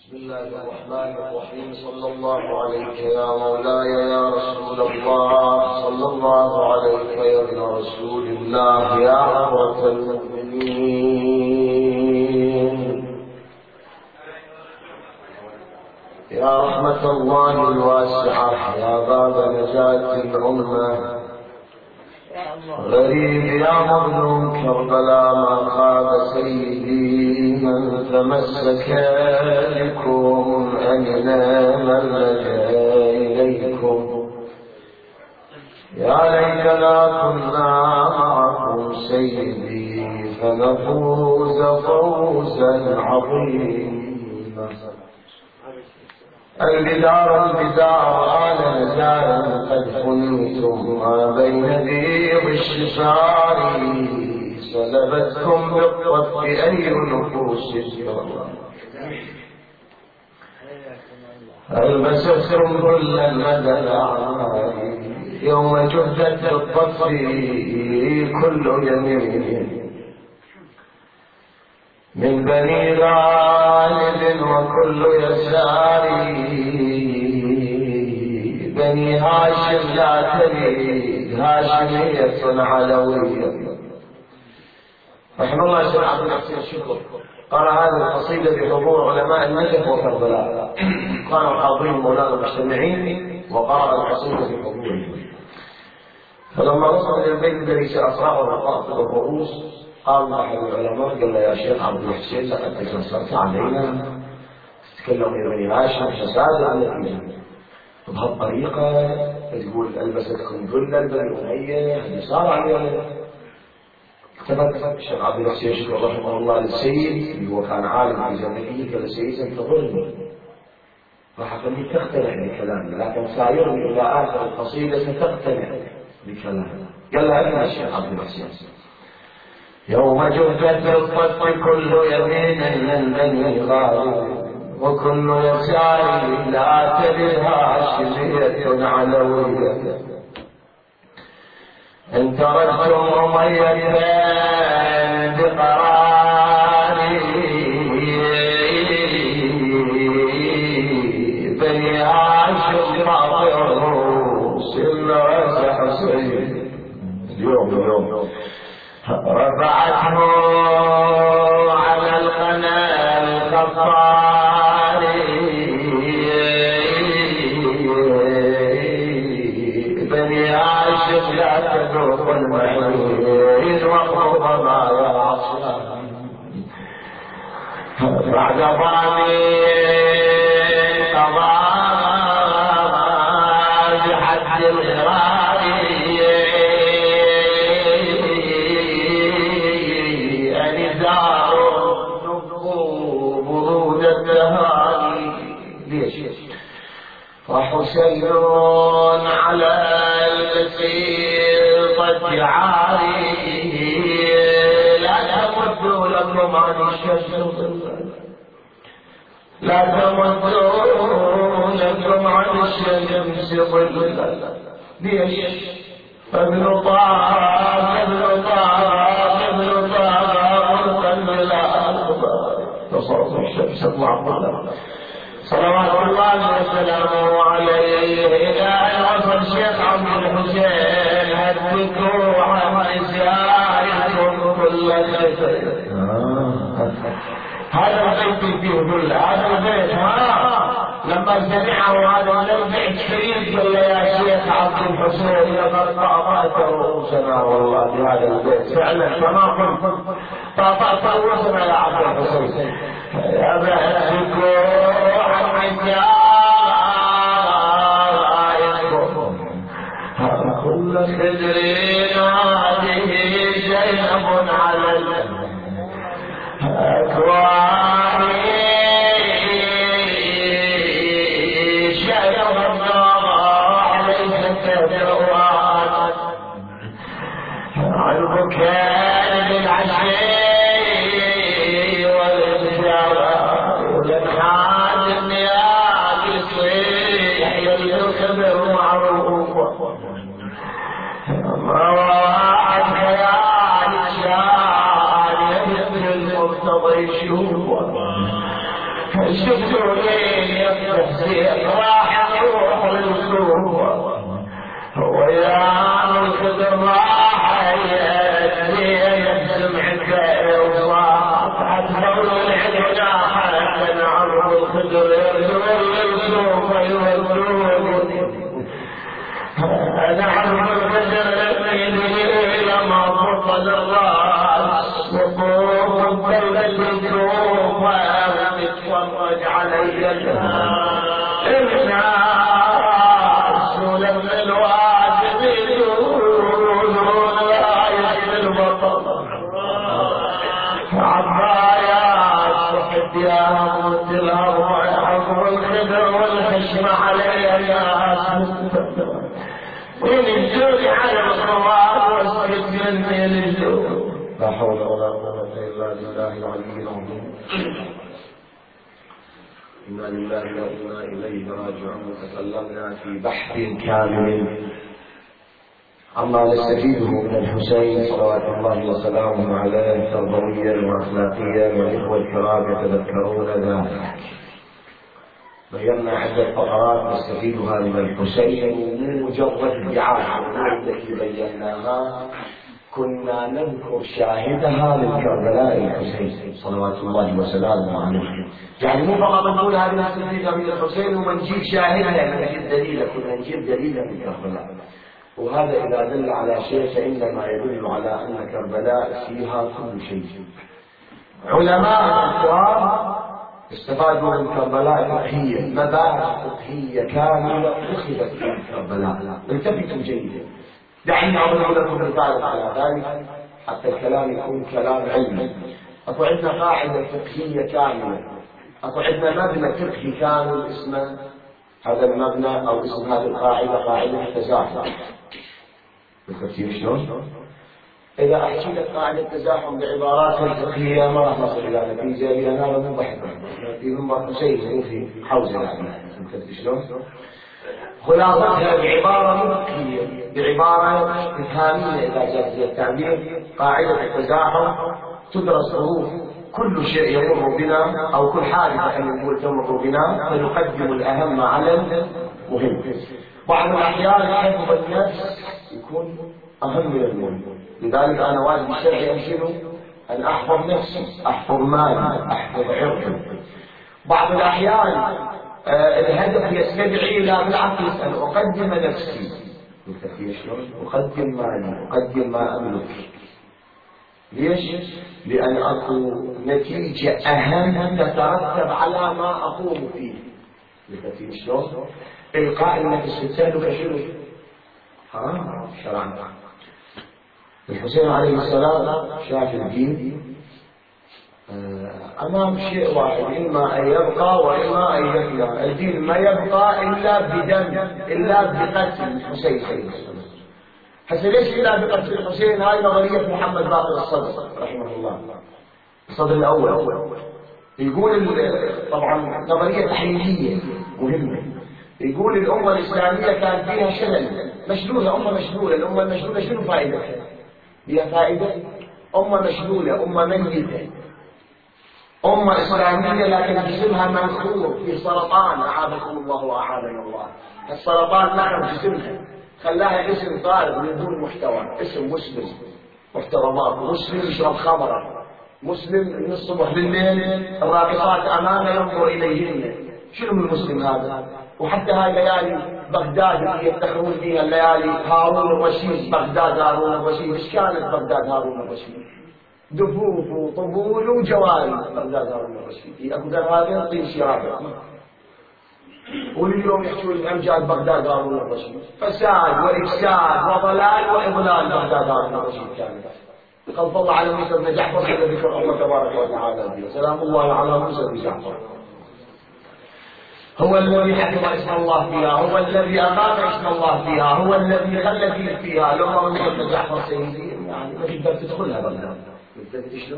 بسم الله الرحمن الرحيم. صلى الله عليك يا مولاي يا رسول الله، صلى الله عليك يا ابن رسول الله يا عبرة المؤمنين، يا رحمة الله الواسعة، يا باب نجاة الأمة، غريب يا مظلوم كربلاء، ما خاب سيدي من تمسك بكم، أمنا من لجأ إليكم. يا ليتنا كنا معكم سيدي فنفوز فوزا عظيما. البدار آل نزالا قد خنتم، ما بين ذيب الشفار سلبتكم بالطف أي نفوس الكرام. ألبستم كل المدى الأعمال، يوم جهدت بالطف كل يمين، من بني غالب وكل يسار، بني هاشم لا تليد هاشمية علوية. رحمه الله سيد عبد الحسين الشكر قرأ هذه القصيدة بحضور علماء النجف وكربلاء، كانوا حاضرين مولانا مجتمعين، وقرأ القصيدة بحضورهم. فلما وصل إلى البيت الذي سأقرأه وقاطب الرؤوس، قام أحد العلماء قال له: يا شيخ عبد الحسين، لقد تجسرت علينا، تتكلم يا بني هاشم فسادا النتيجة، بهالطريقة تقول ألبستكم ذلا بني أمية، هذه صار علينا. اكتفت الشيخ عبد الحسين شكر رحمه الله للسيد اللي هو كان عالم في زمنه، قال: السيد انتظرني، راح أخليك تقتنع بكلامي، لكن سايرني إلى آخر القصيدة ستقتنع بكلامي. قال له: أين الشيخ عبد الحسين؟ يوم جهدت الطف كل يمين من بني غالب، وكل يسار لا تلها هاشمية علوية. إن تركتم أمية بقراري، بني هاشم قاطعوا سلة حسين. اليوم رفعته على القناة الخفاري، بني هاشم لا تذوق المعين، وقض ما يعصى بعد ضامي قضاء بحد الغرار. وحسين على البسيطة عاري، لا تمدوا لكم عن الشمس، لا تمدوا لكم عن الشمس ظلا. ليش؟ ابن طه مرتل الأرض تصرف الشمس المعظمة، صلوات الله وسلامه عليه. إلى العصر الشيخ عبد الحسين هدكوا عن نسائكم كل خير. هذا البيت فيه ذل، هذا البيت لما سمعه هذا البيت شريف قال له: يا شيخ عبد الحسين، لقد طأطأت رؤوسنا والله بهذا البيت، فعلا كما قلت طأطأت رؤوسنا يا عبد الحسين. يا بهدكوا عن نسائكم كل خدر، هذه زينب على الأكوان، شيخ عليك التدوان، عن بكاء بالعشي والإبداع. شفتوا لين يصبح زين راح يروح للسوق ويا الخضر راح يجمع الدائر حتقول الحجة حتى نعرض الخضر يرجون للسوق يودون نعرض الخضر إلى ما فصل الراس وقوم الدولة السوق ويتفرج علي الناس ولما الواجب يدون لا يحمل البطل عبايات صحت يا موت الهوى عبر الخدر والحشم علي ناس وين الجود على الخوار واسكت مني للجود لا حول ولا قوة إلا بالله العلي العظيم إنا لله وإنا إليه راجعون. تكلمنا في بحث كامل عما نستفيده من الحسين صلوات الله وسلامه عليه تربويا وأخلاقيا، والإخوة الكرام يتذكرون ذلك. بينا عدة فقرات نستفيدها من الحسين، مو مجرد ادعاء التي بيناها، كنا نذكر شاهدها للكربلاء الحسين صلوات الله وسلامه عليه. يعني مو فقط نقول هذه نستفيدها من الحسين ونجيب شاهدها نجيب دليلا، كنا نجيب دليلا من كربلاء. وهذا إذا دل على شيء فإنما يدل على أن كربلاء فيها كل شيء. علماء الكرام استفادوا من كربلاء فقهية، مباحث فقهية كاملة أخذت من كربلاء. التفتوا جيدا، دعني أضرب لكم مثال على ذلك حتى الكلام يكون كلام علمي. أكو عندنا قاعدة فقهية كاملة، أكو عندنا مبنى فقهي كامل اسمه هذا المبنى أو اسم هذه القاعدة قاعدة التزاحم. بالترتيب شلون؟ إذا أحكي لك قاعدة التزاحم بعبارات الفقهية ما راح نصل إلى نتيجة، لأن هذا مو بحث في منبر شيء مو في حوزة يعني. بالترتيب شلون؟ خلاصتها بعبارة فقهية، بعبارة إفهامية إذا جاز التعبير، قاعدة التزاحم تدرس ظروف كل شيء يمر بنا أو كل حادثة خلينا نقول تمر بنا فنقدم الأهم على المهم. بعض الأحيان حفظ النفس يكون أهم من المهم، لذلك أنا واجب الشرعي أنشده أن أحفظ نفسي، أحفظ مالي، أحفظ عرضي. بعض الأحيان الهدف يستدعي لا بالعكس أن أقدم نفسي. بالتفكير شلون؟ أقدم مالي، أقدم ما أملك. ليش؟ لأن أكو نتيجة أهم تترتب على ما أقوم فيه. بالتفكير شلون؟ إلقاء النفس التهلكة شنو؟ شرعا. الحسين عليه السلام شاف الدين أمام شيء واحد، إما أن يبقى وإما أن يفنى. الدين ما يبقى إلا بدم، إلا بقتل الحسين عليه السلام. هسه ليش إلا بقتل الحسين؟ هاي نظرية محمد باقر الصدر رحمه الله، الصدر الأول. يقول طبعا نظرية تحليلية مهمة، يقول الأمة الإسلامية كان فيها شلل، مشلولة، أمة مشلولة. الأمة المشلولة شنو فائدتها؟ هي فائدة أمة مشلولة، أمة ميتة، أمة إسلامية لكن جسمها منخور في سرطان، أعاذكم الله وأعاذنا الله. السرطان نعم جسمها خلاها اسم طارق من دون محتوى، اسم مسلم، محترمات، مسلم يشرب خمرة، مسلم من الصبح لليل الراقصات أمامه ينظر إليهن. شنو من المسلم هذا؟ وحتى هاي ليالي بغداد اللي يفتخرون فيها الليالي هارون الرشيد، بغداد هارون الرشيد. ايش كانت بغداد هارون الرشيد؟ دفوف وطبول وجواري بغداد هارون الرشيد. اكو هذا طين شرابه. واليوم يحكون امجاد بغداد هارون الرشيد، فساد وافساد وضلال واضلال بغداد هارون الرشيد كانت. خلف الله على موسى بن جعفر الذي ذكر الله تبارك وتعالى به، سلام الله على موسى بن جعفر. هو الذي حفظ اسم الله فيها، هو الذي أقام اسم الله فيها، هو الذي خلى فيها. لو ما من جعفر سيدي يعني ما تقدر تدخلها بغداد. شلون؟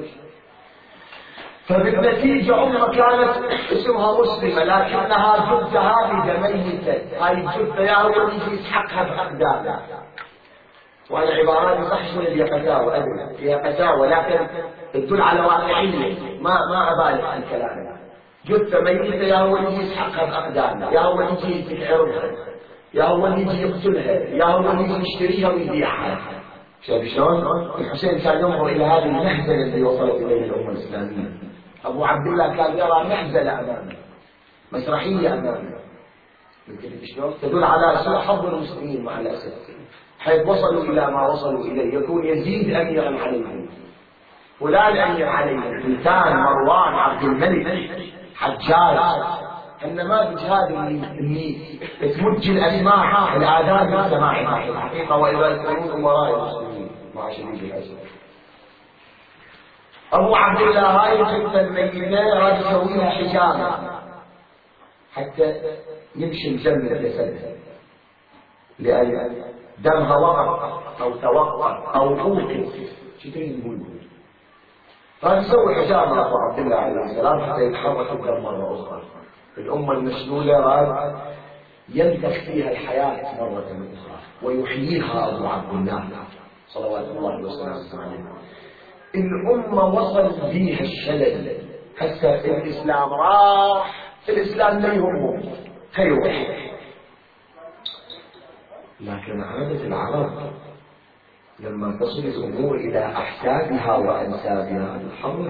فبالنتيجة أمة كانت اسمها مسلمة لكنها جثة هذه ميتة. هاي الجثة يا هو اللي يسحقها بأقدامها. وأنا عباراتي صح شوية فيها قساوة، أدري فيها قساوة لكن تدل على واقعية، ما أبالغ في الكلام. جثة ميتة يا هو اللي يسحقها بأقدامه، يا هو اللي يجي يتعرضها، يا هو اللي يجي يقتلها، يا هو اللي يجي يشتريها ويبيعها. شايف شلون؟ الحسين كان ينظر إلى هذه المهزلة اللي وصلت إليها الأمة الإسلامية. أبو عبد الله كان يرى مهزلة أمامه، مسرحية أمامه. شلون؟ تدل على سوء حظ المسلمين مع الأسف، حيث وصلوا إلى ما وصلوا إليه، يكون يزيد أميرا عليهم، فلان أمير عليهم، سلطان، مروان، عبد الملك، حجاج. النماذج هذه اللي تمج الأسماع الآذان من سماعها في الحقيقة، وإذا يكونون أمراء المسلمين مع شديد الأسف. أبو عبد الله هاي الجثة الميتة راد يسوي لها حجامة حتى يمشي الجنة جسدها، لأن دمها وقف أو توقف أو أوقف. شو تريد نقول؟ راد يسوي حجامة أبو عبد الله عليه السلام حتى يتحرك أكثر مرة أخرى. الأمة المسلولة راد ينفخ فيها الحياة مرة أخرى ويحييها أبو عبد الله صلوات الله وسلامه عليه. الأمة وصل بها الشلل، هسه الإسلام راح، الإسلام لا يهمه هيروح. لكن عادة العرب لما تصل الأمور إلى أحسابها وأنسابها الحظر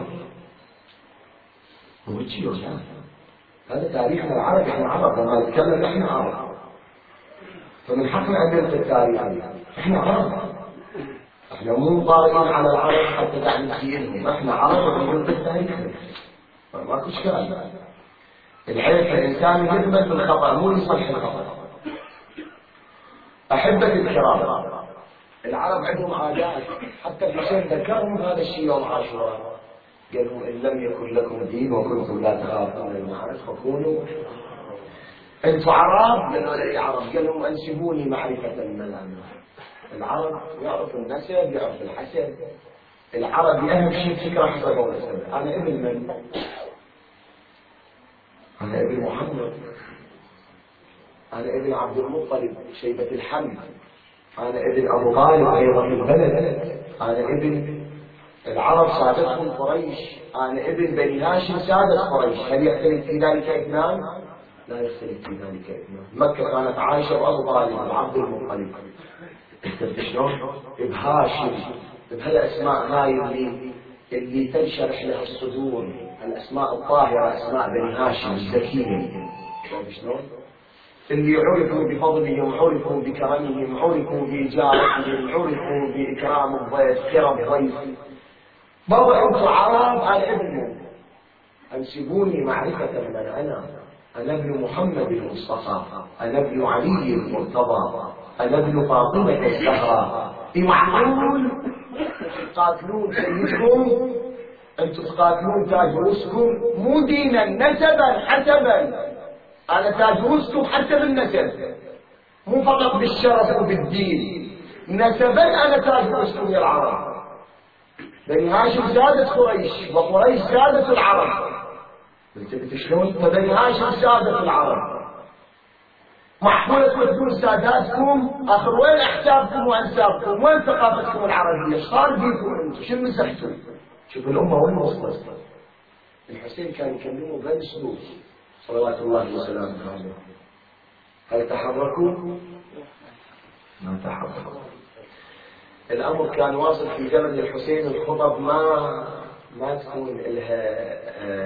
وجهه. هذا تاريخنا العربي، احنا عرب، لما نتكلم احنا عرب، فمن حقنا أن نلقي التاريخ. احنا عرب، احنا مو طارئين على العرب حتى تعمل دينهم، احنا عرب ونلقي التاريخ. ماكو اشكال. العيب الانسان يثبت بالخطأ مو يصلح الخطأ. أحبة الكرام، العرب عندهم عادات، حتى الحسين ذكرهم هذا الشيء يوم عاشوراء، قالوا إن لم يكن لكم دين وكنتم لا تخافون المعارف فكونوا. انتم عرب؟ قالوا لي عرب. قال لهم انسبوني معرفة الملامح. العرب يعرف النسب، يعرف الحسب. العربي أهم شيء فكرة حسب ونسب. أنا ابن من؟ أنا ابن محمد، أنا ابن عبد المطلب شيبة الحمد، أنا ابن أبو طالب أيضا البلد، أنا ابن العرب سادتهم قريش، أنا ابن بني هاشم سادة قريش. هل يختلف في ذلك اثنان؟ لا يختلف في ذلك اثنان. مكة كانت عائشة وأبو طالب وعبد المطلب. شلون؟ بهاشم، بهالأسماء هاي اللي تنشرح لها الصدور، الأسماء الطاهرة، أسماء بني هاشم الزكية. شلون؟ اللي عرفوا بفضلهم، عرفوا بكرمهم، عرفوا بإجابتهم، عرفوا بإكرام الضيف، كرم الضيف. برضو أنتم عرب، أنا ابنهم، أنسبوني معرفة من أنا ابن محمد المصطفى، أنا ابن علي المرتضى، أنا ابن فاطمة الزهراء. معقول تقاتلون سيدكم؟ أنتم تقاتلون تاج رؤوسكم، مو دينا، نسبا، حسبا. أنا تاج رؤوسكم حتى بالنسب، مو فقط بالشرف وبالدين، نسبا أنا تاج رؤوسكم يا العرب. بني هاشم سادة قريش، وقريش سادة العرب. قلت شلون؟ فبني هاشم سادة العرب. محفولة تودون ساداتكم، آخر وين أحسابكم وأنسابكم؟ وين ثقافتكم العربية؟ صار بيكم أنتم؟ شو مسحتوا؟ شوف الأمة وين وصلت. الحسين كان يكلمه بأسلوب صلوات الله وسلامه عليه. هل تحركوا؟ ما تحركوا. الأمر كان واصل في زمن الحسين، الخطب ما تكون لها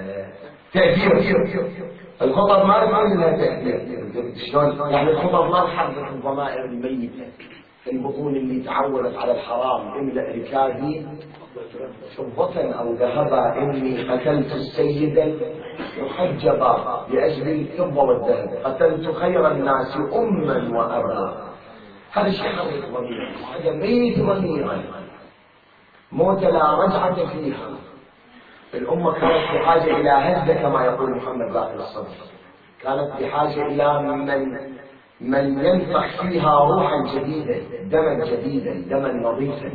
تأثير. الخطب ما تكون لها تأثير. شلون؟ يعني الخطب ما تحرك الضمائر الميتة، البطون اللي تعودت على الحرام. املأ ركابي فضة أو ذهبا، إني قتلت السيد محجبا لأجل الفضة والذهب، قتلت خير الناس أما وأبا. هذا شيء حرك ضمير، هذا ميت ضميرا، موت لا رجعة فيها. الأمة كانت بحاجة إلى هزة كما يقول محمد باقر الصدر، كانت بحاجة إلى من ينفخ فيها روحا جديدة، دما جديدا، دما نظيفا.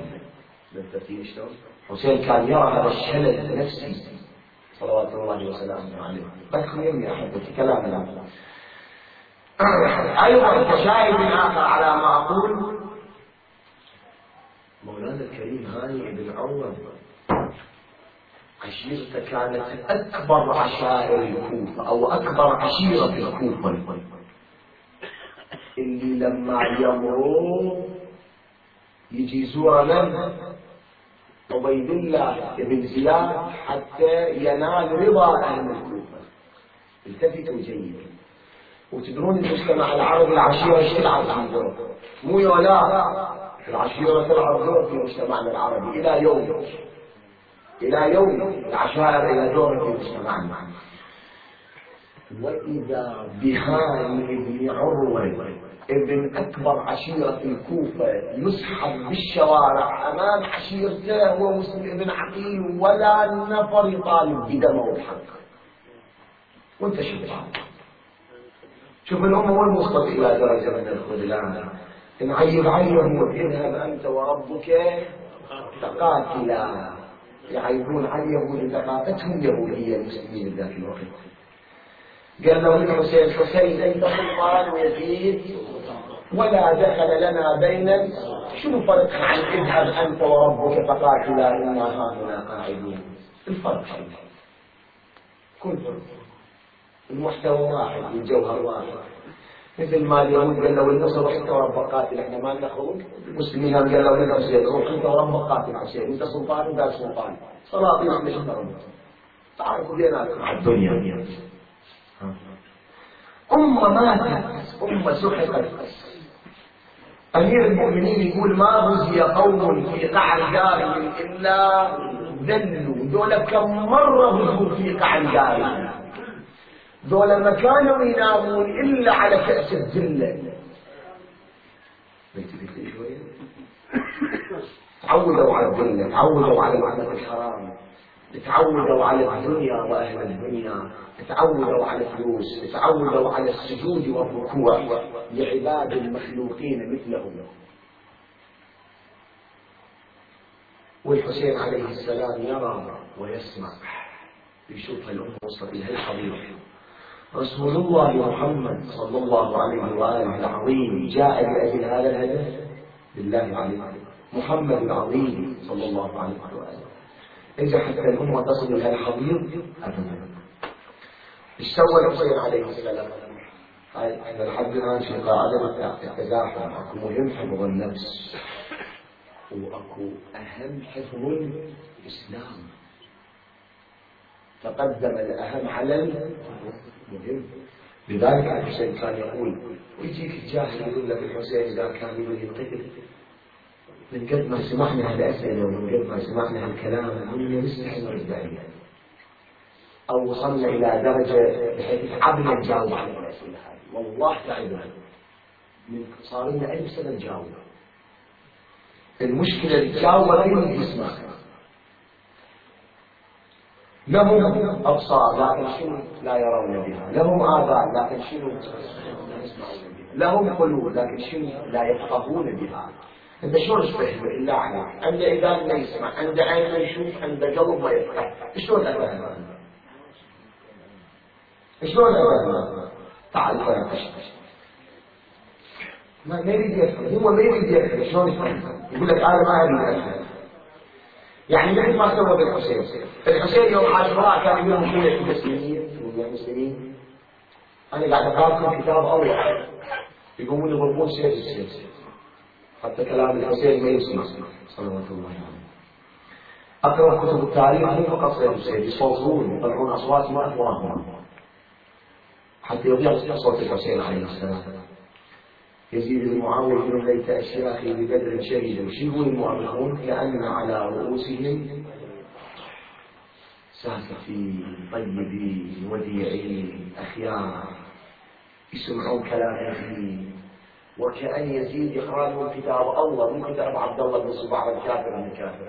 حسين كان يرى هذا الشلل النفسي صلوات الله وسلامه عليه. بخيم يا أحبتي كلامنا. أيضا كشاهد آخر على ما أقول، مولانا الكريم هاني بن عوض عشيرته كانت أكبر عشائر الكوفة أو أكبر عشيرة في الكوفة، اللي لما يمروا يجي يزور من؟ عبيد الله بن زياد حتى ينال رضا أهل الكوفة. التفتوا جيدا. وتدرون المجتمع العربي العشيرة ايش تلعب عنده؟ مو يولا، العشيرة تلعب دور في مجتمعنا العربي إلى يوم العشائر إلى دور في مجتمعنا. وإذا بهاني بن عروة ابن أكبر عشيرة الكوفة يسحب بالشوارع أمام عشيرته هو مسلم بن عقيل، ولا نفر يطالب بدمه الحق. وانت شوف الأمة وين وصلت إلى درجة من الخذلان. نعيب عينهم واذهب أنت وربك فقاتلا. يعيبون عن اليهود ثقافتهم يهودية المسلمين ذاك الوقت. قال له الحسين أنت سلطان ويزيد ولا دخل لنا بينا. شنو فرق عن اذهب أنت وربك فقاتلا إنا هاهنا قاعدون؟ الفرق كل المحتوى واحد والجوهر واحد. مثل ما اليهود قال له النصر انت وربك قاتل، احنا ما نخرج. المسلمين قال له الحسين روح انت وربك قاتل حسين، انت سلطان وقال سلطان. سلاطين احنا شنو تعرفوا بيناتكم على الدنيا. أمة ماتت، أمة سحقت. أمير المؤمنين يقول ما غزي قوم في قعر دار إلا ذلوا. دول كم مرة غزوا في قعر دار، دول ما كانوا ينامون إلا على كأس الذلة. تعودوا على الذلة، تعودوا على لعنة الحرام، تعودوا على الدنيا وأهل الدنيا، تعودوا على الفلوس، تعودوا على السجود والركوع لعباد المخلوقين مثلهم. والحسين عليه السلام يرى ويسمع، يشوف الأمة وصلت إلى الحضيرة. رسول الله محمد صلى الله عليه وآله العظيم جاء لأجل هذا الهدف. بالله عليكم محمد العظيم صلى الله عليه وآله إذا حتى الأمة تصل إلى الحضيض أبدا. ايش سوى الحسين عليه السلام؟ احنا لحد الآن في قاعدة التزاحم. اكو مهم حفظ النفس، واكو أهم حفظ الإسلام. تقدم الأهم على المهم. لذلك الحسين كان يقول، ويجيك الجاهل يقول لك الحسين إذا كان يريد القتل، من قد ما سمعنا هالأسئلة ومن قد ما سمعنا هالكلام كنا نستحي نرد، أو وصلنا إلى درجة بحيث تعبنا نجاوب على الأسئلة هذه. والله تعبنا، من صار لنا 1000 سنة نجاوب. المشكلة اللي تجاوب غير يسمع. لهم أبصار لكن شنو لا يرون بها، لهم آذان لكن شنو لا يسمعون بها، لهم قلوب لكن شنو لا يفقهون بها. أنت شلون تفهم إلا عليك؟ عنده إذان ما يسمع، عنده عين ما يشوف، عنده قلب ما يفقه. شلون أفهم؟ شلون أفهم؟ تعال فاهم. ما يريد يفهم، هو ما يريد يفهم. شلون يفهم؟ يقول لك أنا ما أريد أفهم. يعني مثل ما سوى بالحسين. الحسين يوم عاشوراء كان يقول خويا المسلمين أنا قاعد أقرأ كتاب الله، يقومون يضربون سيف السيف حتى كلام الحسين ما يسمع صلوات الله عليه. أقرأ كتب التاريخ مو فقط سيف السيف، يصوتون يطلعون أصوات ما أفواههم حتى يضيع صوت الحسين عليه السلام. يزيد بن معاوية يقول ليت أشياخي ببدر شهيدا. شو يقول المؤرخون؟ كأن على رؤوسهم ساسفين طيبين وديعين أخيار يسمعون كلام يزيد، وكأن يزيد يقرأون كتاب الله مو كتاب عبد الله بن صباح الكافر من الكافر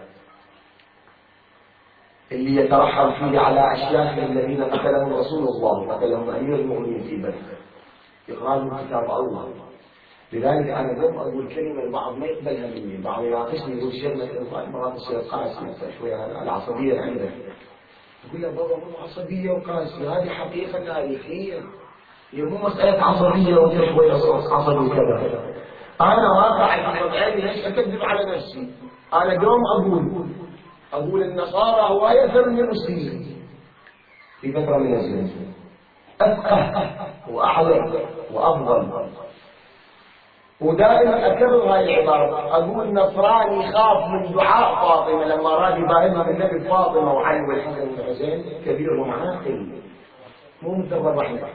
اللي يترحم فيه على أشياخه الذين قتلهم رسول الله، قتلهم أمير المؤمنين في بدر، يقرأون كتاب الله. لذلك أنا اليوم أقول كلمة البعض ما يقبلها مني، البعض يناقشني يقول شيخ مثل مرات تصير قاسي شوية العصبية عنده. أقول له بابا مو عصبية وقاسي، هذه حقيقة تاريخية، هي مو مسألة عصبية وانت شوية عصبي وكذا. أنا واقع في وضعي ليش أكذب على نفسي؟ أنا دوم أقول أقول النصارى هواية من المسلمين في فترة من الزمن، أفقه وأعلم وأفضل. ودائما أكرر هذه العبارة، أقول نصراني خاف من دعاء فاطمة لما أراد يباهلها بالنبي فاطمة وعلي والحسن والحسين، كبيرهم عاقل مو مثل الرحمة،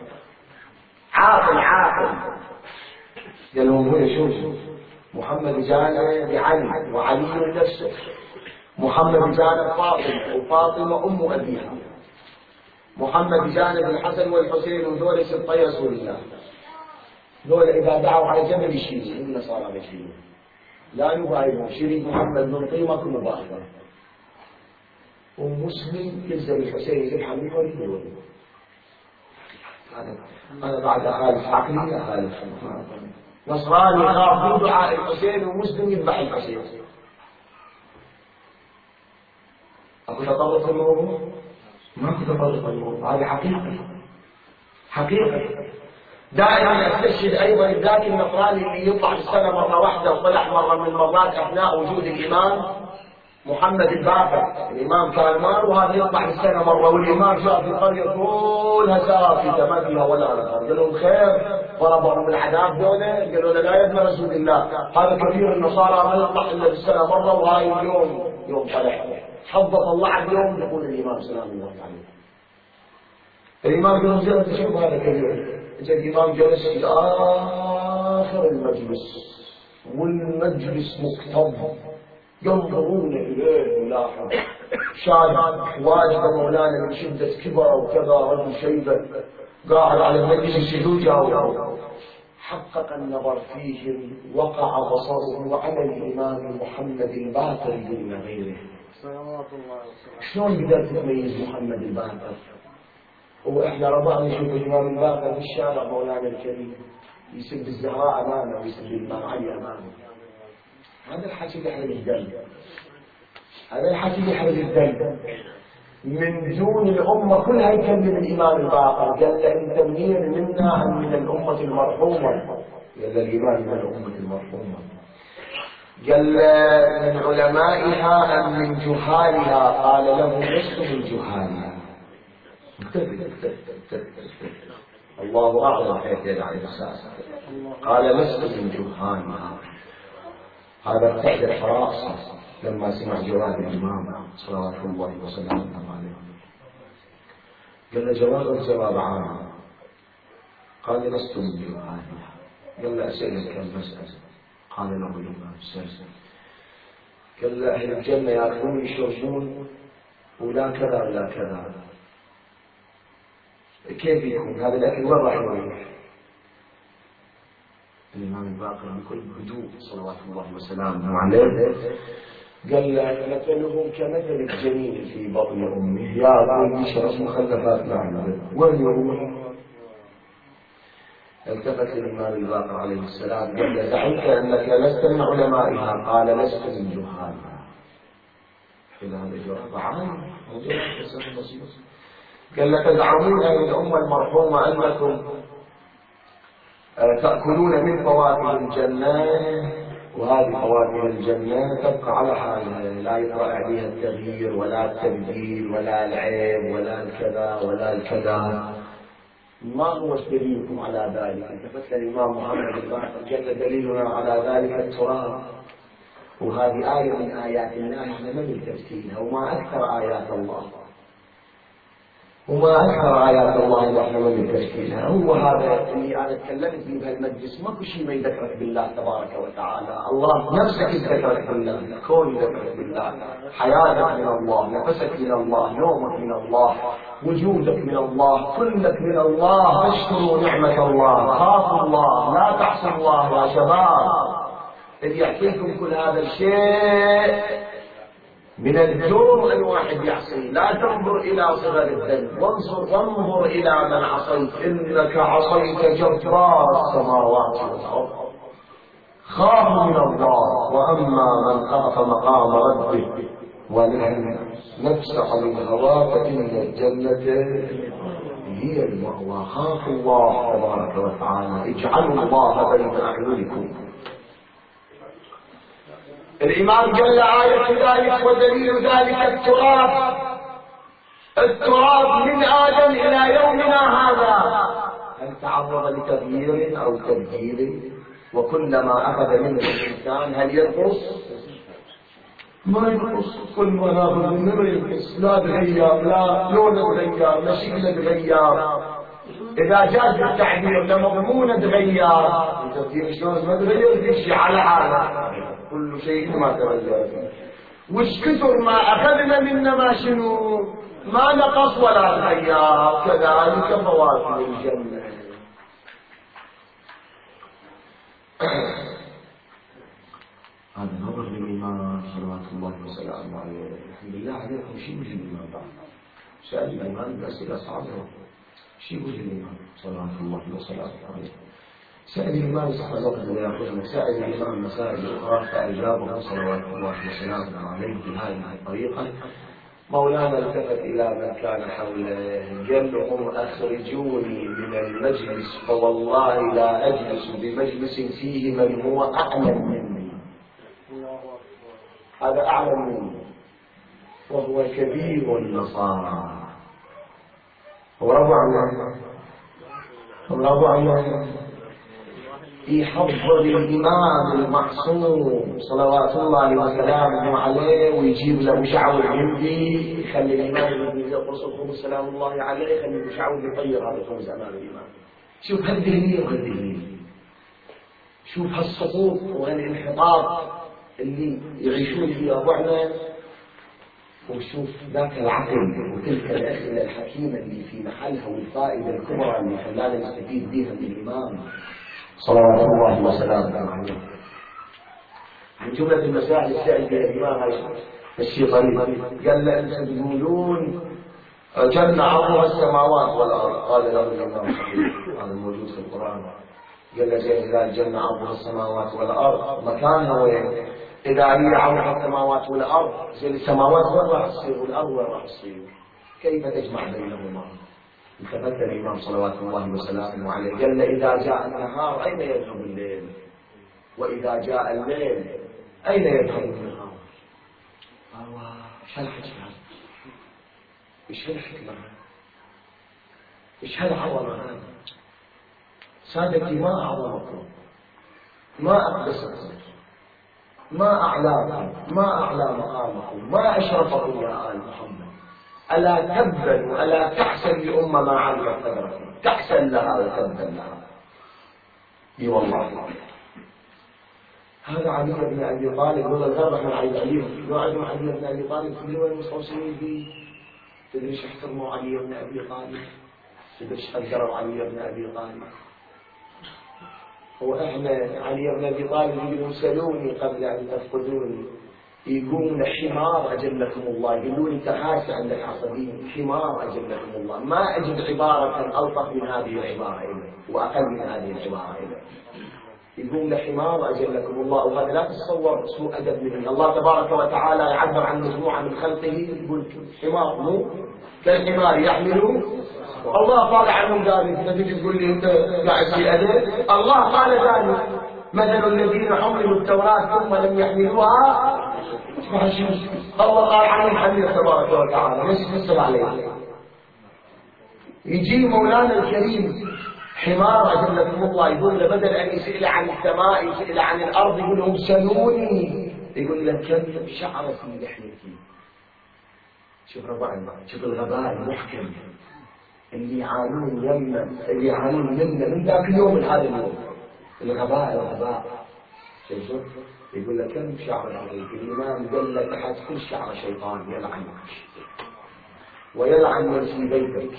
عاقل. قال لهم هو شوف محمد جانا بعلي وعلي نفسه، محمد جانا فاطمة وفاطمة أم أبيها، محمد جانا بالحسن والحسين وذول سبطي رسول الله، ذول إذا دعوا على جبل يشيلوا النصارى يشيلوا، لا يبايعون شريك محمد من قيمة مباهرة، ومسلم يلزم الحسين يذبح من ولده. أنا بعد أخالف عقلي أخالف، نصراني يخاف من دعاء الحسين ومسلم يذبح الحسين. أكو تطرق الموضوع؟ ما أكو تطرق الموضوع، هذه حقيقة. دائما استشهد ايضا الذاك النصراني اللي يطلع في السنه مره واحده وطلع مره من المرات اثناء وجود الامام محمد الباقر، الامام كان مار وهذا يطلع في السنه مره، والامام جاء في قريه كلها سافته ما فيها ولا نفر، قال لهم خير ضربهم بالعذاب دولة، قالوا له لا يدنا رسول الله، هذا كثير النصارى ما يطلع الا في السنه مره، وهاي اليوم يوم طلع حظ طلع اليوم يقول الامام سلام الله عليه. الامام قال لهم جلس شوف هذا كبير، إذا الإمام جلس في آخر المجلس والمجلس مكتظ ينظرون إليه ملاحظة، شاب واجد مولانا من شدة كبر وكذا رجل شيبة قاعد على المجلس يجاوب، حقق النظر فيهم وقع بصره على الإمام محمد الباقر دون غيره. شلون قدرت تميز محمد الباقر؟ وإحنا رضعنا نشوف الإمام الباقر في الشارع مولانا الكريم يسب الزهراء أمامه ويسب الإمام علي أمامه. هذا الحكي يحرق الدم، هذا الحكي يحرق الدم. من دون الأمة كلها يكلم الإمام الباقر، قال له أنت منين منا أم من الأمة المرحومة؟ قال له الإمام من الأمة المرحومة. قال من علمائها أم من جهالها؟ قال له لست من جهالها. الله أعلم حيث يدعي الرسالة. قال لست من جهالها. هذا ارتعد رأسه لما سمع جواب الإمام صلوات الله وسلامه عليه. قال له جواب عام. قال لست من جهالها. قال له أسألك المسألة. قال له الإمام سلسل. قال له أهل الجنة يأكلون يشربون ولا كذا ولا كذا، كيف يكون هذا الأكل وين راح يروح؟ الإمام الباقر بكل هدوء صلوات الله وسلامه عليه قال له مثلهم كمثل الجنين في بطن أمه يأكل يشرب مخلفات معدته، وين يروح؟ التفت الإمام الباقر عليه السلام قال له زعمت أنك لست من علمائها؟ قال لست من جهالها. إلى هذا الجواب عام قال له تزعمون أن الأمة المرحومة أنكم تأكلون من فواكه الجنة، وهذه فواكه الجنة تبقى على حالها لا يطرأ عليها التغيير ولا التبديل ولا العيب ولا الكذا ولا الكذا. ما هو دليلكم على ذلك؟ التفت الإمام محمد الباقر قال دليلنا على ذلك التراب، وهذه آية من آيات الله احنا ما نلتفتيها، وما أكثر آيات الله اللي احنا ما نلتفتيها. هو هذا اللي أنا تكلمت به بهالمجلس، ماكو شيء ما يذكرك بالله تبارك وتعالى، الله نفسك يذكرك بالله، الكون يذكرك بالله، حياتك من الله، نفسك من الله، نومك من الله، وجودك من الله، كلك من الله. اشكروا نعمة الله، خافوا الله، لا تعصوا الله يا شباب. إذ يعطيكم كل هذا الشيء من الجرم أن واحد يعصي، لا تنظر إلى صغر الذنب، وانظر إلى من عصيت، إنك عصيت جبار السماوات والأرض. خاف من الله، وأما من خاف مقام ربه ونهى نفس عن الهوى فإن الجنة هي المأوى. خافوا الله تبارك وتعالى، اجعلوا الله بين أعينكم. الإمام جل آية ذلك ودليل ذلك التراب من آدم إلى يومنا هذا هل تعرض لتغيير أو تبديل؟ وكلما أخذ منه الإنسان هل ينقص؟ ما ينقص. كل ما ناخذ منه ما ينقص، لا تغير، لا لون تغير، لا شكل تغير. إذا جاز التعبير لمضمون تغير، شلون ما تغير تمشي على حاله، كل شيء ما تغير. وش كثر ما أخذنا منا ما شنو ما نقص ولا تغير. كذلك فواكه الجنة. هذا نظر للإمام صلوات الله وسلامه عليه. الحمد لله عليكم. شيء وجه الإمام بعد سأل الإمام بأسئلة صعبة. شيء وجه الإمام صلوات الله وسلامه عليه. سأل الإمام صلى الله عليه وسلم سأل الإمام مسائل أخرى فأجابه صلوات الله وسلامه عليه بهذه الطريقة. مولانا التفت إلى من كان حوله قال لهم أخرجوني من المجلس فوالله لا أجلس بمجلس فيه من هو أعلم مني. هذا أعلم مني وهو كبير النصارى. هو أبو عمر يحضر الإمام المعصوم صلوات الله وسلامه عليه ويجيب له مشعوذ هندي يخلي الإمام الرسول سلام الله عليه يخلي المشعوذ يطير هذا الخبز أمام الإمام. شوف هالذهنية وهالذهنية، شوف هالسقوط وهالانحطاط اللي يعيشون فيه أبوعنا، وشوف ذاك العقل وتلك الأسئلة الحكيمة اللي في محلها والفائدة الكبرى اللي خلانا نستفيد بها من الإمام صلوات الله وسلامه عليه. من جملة المسائل السائل بها الإمام الشيطاني قال له أنتم تقولون جنة عرضها السماوات والأرض. قال له الإمام الحكيم هذا موجود في القرآن. قال له إذا الجنة عرضها السماوات والأرض مكانها وين؟ إذا هي عرضها السماوات والأرض زي السماوات وين راح تصير والأرض وين راح تصير؟ كيف تجمع بينهما؟ التفت الإمام صلوات الله وسلامه عليه قال له إذا جاء النهار أين يذهب الليل؟ وإذا جاء الليل أين يذهب النهار؟ إيش هالحكمة؟ إيش هالحكمة؟ إيش هالعظمة هذا؟ سادتي ما أعظمكم، ما أقدسكم، ما أعلاكم، ما أعلى مقامكم، ما أشرفكم يا آل محمد. ألا تبا وألا تحسن لأمة ما عرفت قدركم، تحسن لها وتبا لها. اي والله هذا علي بن أبي طالب والله الغرب من علي وعدوا علي بن أبي طالب في اليوم المستوصلين به. تدري ايش احترموا علي بن أبي طالب؟ تدري ايش قدروا علي بن أبي طالب؟ وإحنا علي بن أبي طالب يقولون سلوني قبل أن تفقدوني. يقوم حمار أجلكم الله، يقولون تحاس عندك عصبية، حمار أجلكم الله. ما أجد عبارة ألطف من هذه العبارة إليه وأقل من هذه العبارة إليه. يقوم حمار أجلكم الله. وهذا لا تتصور سوء أدب منه. الله تبارك وتعالى يعبر عن مجموعة من خلقه يقول حمار، مو كالحمار يحمل. الله قال عنهم ذلك. تجي تقول لي أنت قاعد في أدب؟ الله قال ذلك مثل الذين حملوا التوراة ثم لم يحملوها. الله قال عنهم حمير تبارك وتعالى. ليش تنصب عليه؟ يجي مولانا الكريم حمار أجلكم الله يقول له بدل أن يسأل عن السماء يسأل عن الأرض يقول لهم سلوني. يقول له كم شعر في لحيتي. شوف ربعنا، شوف الغباء المحكم اللي يعانون يمنا، اللي يعانون منا من ذاك اليوم من هذا اليوم. الغباء شوف يقول لك كم شعر عليك. الإمام قال لك تحت كل شعر شيطان يلعنك ويلعن من في بيتك.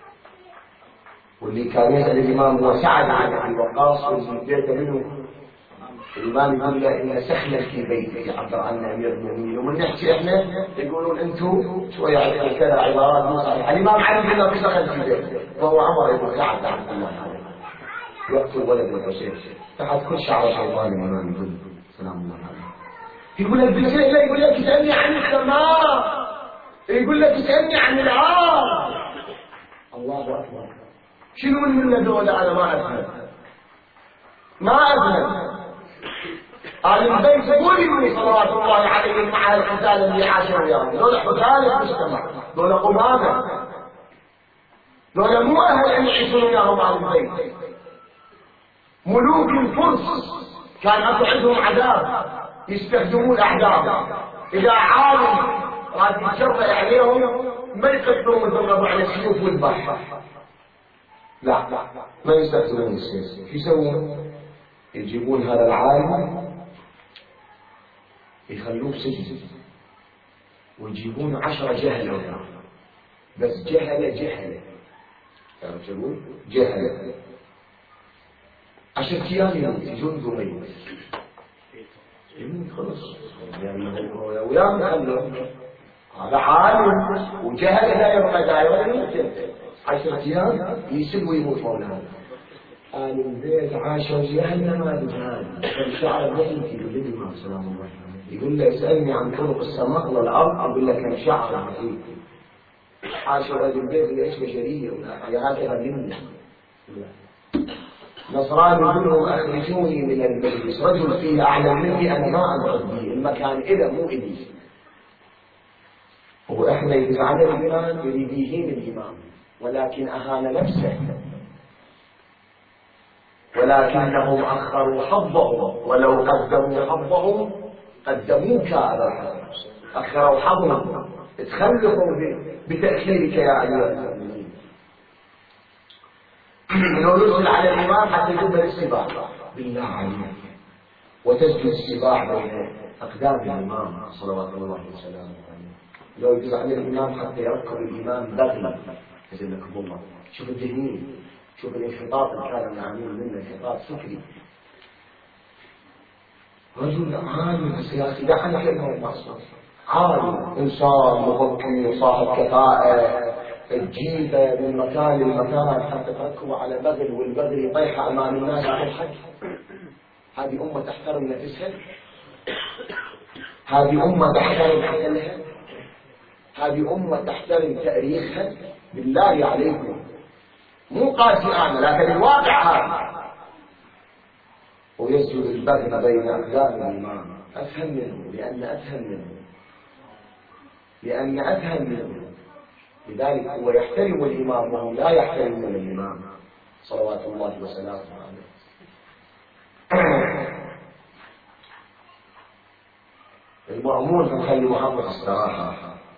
واللي كان يسأل الإمام هو سعد عن أبي وقاص واللي بيته منه. الإمام يقول له إن سخنا في بيتك يعبر عنا أمير المؤمنين. ومن نحكي إحنا يقولون أنتم شوية على كذا عبارات مو صحيحة. الإمام علي قال له سخن في بيتك وهو عمر يقول سعد عن الله عليه يقتل ولد الحسين تحت كل شعر شيطان الإمام يقول سلام الله عليه. يقول لك بالسهلة يقول لك اسألني عن السماء، يقول لك اسألني عن الأرض. الله أكبر. شنو من دولة أنا ما أفهم آل البيت ظلموا صلوات الله عليهم مع القتال اللي عاشوا وياهم. دول حتال المجتمع، دول قمامة، دول مو أهل أن يعيشون وياهم آل البيت. ملوك الفرس كان أكو عندهم عذاب، يستخدمون أعداء. إذا عالم راد يتجرأ عليهم ما يقتلون يضربوا على السيوف والبحر، لا ما يستخدمون السيف. شو يسوون؟ يجيبون هذا العالم يخلوه سجن، ويجيبون 10 جهلة وياه، بس جهلة تعرفون جهلة 10 أيام يموت، جند ميت يموت خلص، لأنه وياه مخلوه هذا عالم وجهل لا يبقى دائما يموت 10 أيام يسب ويموت مولانا. آل البيت عاشوا جهنم ما بجهل. فالشعر بيتي يقول لي سلام الله يقول له اسألني عن طرق السماء والأرض أقول لك كم شعر بيتي عاشوا آل البيت ليش بشرية هكذا مني. نصراني يقول لهم أخرجوني من المجلس، رجل فيه أعلم مني أنا ما أدعو به، المكان إذا مو إلي. وإحنا إذا على الإمام يريد يهين الإمام ولكن أهان نفسه، ولكنهم أخروا حظهم، ولو قدموا حظهم قدموك على الحظ، أخروا حظهم، تخلقوا بتأخيرك يا أيها المؤمنين. لو يرسل على الإمام حتى يجب السباع بالله عليك، وتسجد السباع بين أقدام الإمام صلوات الله وسلامه عليه. لو يجب على الإمام حتى يركب الإمام بغي يجزاكم الله. شوف الذهنين، شوف الانحطاط اللي كان يعانون منه، انحطاط فكري. رجل عالم سياسي لا حل كلمه المعصوم، عالم انسان مفكر صاحب كفاءه، تجيبه من مكان لمكان حتى تركبه على بغل، والبغل يطيح امام الناس تضحك. هذه امه تحترم نفسها، هذه امه تحترم عقلها، هذه امه تحترم تاريخها. بالله عليكم مو قاسي أنا لكن الواقع هذا. ويسجد البغل بين أقدام الإمام، أفهم منه لأن أفهم منه. لذلك هو يحترم الإمام وهم لا يحترمون الإمام صلوات الله وسلامه عليه. المأمون نخلي محمد الصراحة،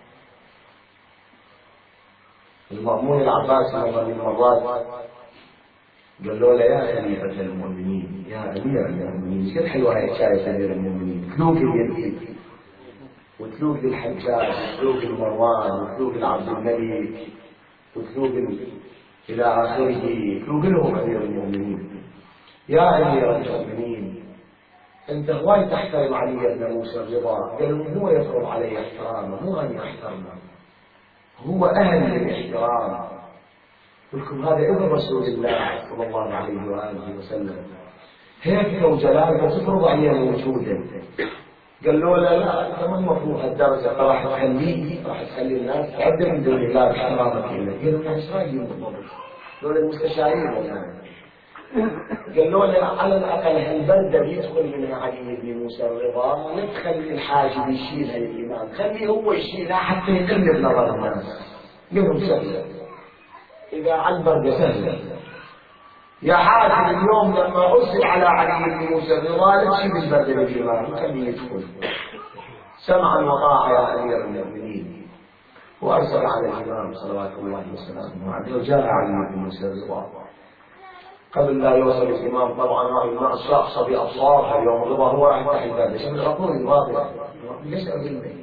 المأمون العباسي مرة من المرات قال له يا خليفة المؤمنين يا أمير المؤمنين، كيف حلوة هاي شايف أمير المؤمنين، تلوك اليزيد وتلوك الحجاج وتلوك المروان وتلوك العبد الملك وتلوك إلى آخره، تلوك لهم أمير المؤمنين. يا أمير المؤمنين أنت هواي تحترم علي بن موسى الرضا. قال هو يفرض علي احترامه مو أن أحترمه، هو أهل للاحترام. لكم هذا ابن رسول الله صلى الله عليه وآله وسلم، هيك وجلاله تفرض عليه وجوده. قال له لا أنت ما المفروض هالدرجة، راح تخلي الناس تعد من دون الله باحترامك له. قالوا له ايش رايك بالضبط؟ دول المستشارين والآن. قال له على الأقل هالبلدة بيدخل منها علي بن موسى الرضا، لا تخلي الحاجب يشيلها للإمام، خليه هو يشيلها حتى يقلب نظر الناس. قالوا سهلة، إذا على البردة سهلة. يا حاجب اليوم لما أرسل على علي بن موسى الرضا لا تشيل البردة للإمام، خليه يدخل سمعا وطاعة يا أمير المؤمنين. وأرسل على الإمام صلوات الله وسلامه عليه، وجاء علي بن موسى الرضا قبل لا يوصل الإمام. طبعا هاي الناس شاخصة بأبصارها اليوم الرضا هو راح يفتح الباب، ليش الغطور الواضح ليش أقول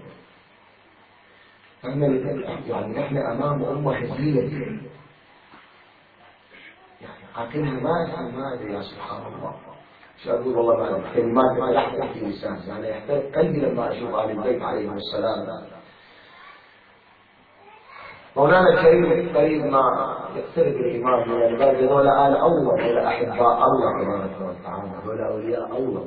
يعني نحن أمام أمة هزيلة، يعني عقلها ما يفهم هذا. يا سبحان الله شو أقول والله ما أدري كلمات ما يحتاج في لسان، يعني يحتاج قلبي لما أشوف آل البيت عليهم السلام. مولانا الكريم قريب ما يقترب الإمام من الباب هذول آل الله، هذول أحباء الله تبارك وتعالى، هذول أولياء الله.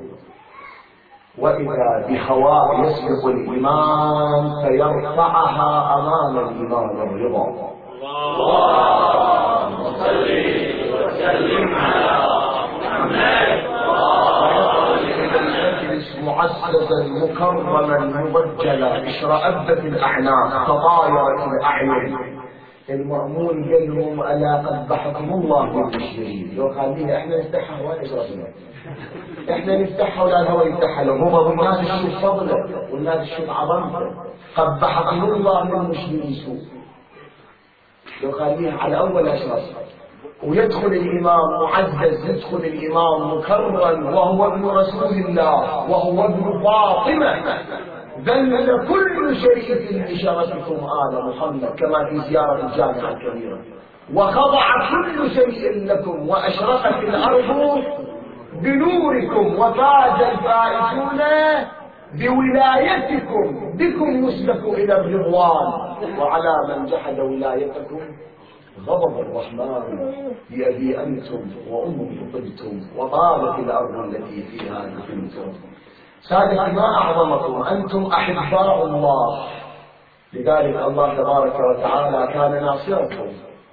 وإذا بهواء يسبق الإمام فيرفعها أمام الإمام الرضا. اللهم صل وسلم على محمد. معززا مكرما مبجلا اشرأبت الأعناق تطايرت الأعين. المأمون قال لهم ألا قبحكم الله بالمشركين. لو خلينا احنا نفتحها ولا نشربنا، احنا نفتحها ولا هو يفتحها لهم. هو والناس تشوف فضله والناس تشوف عظمته. قبحكم الله بالمشركين سوء. لو خليها على أول أشرف. ويدخل الإمام معزز، يدخل الإمام مكرما وهو ابن رسول الله وهو ابن فاطمة. ذل كل شريف لشرفكم آل محمد كما في زيارة الجامعة الكبيرة. وخضع كل شيء لكم وأشرقت الأرض بنوركم وفاز الفائزون بولايتكم. بكم يسلك إلى الرضوان وعلى من جحد ولايتكم غضب الرحمن. بأبي أنتم وأمي طبتم وطابت الأرض التي فيها دفنتم. سادتي ما أعظمكم، أنتم أحباء الله. لذلك الله تبارك وتعالى كان ناصركم،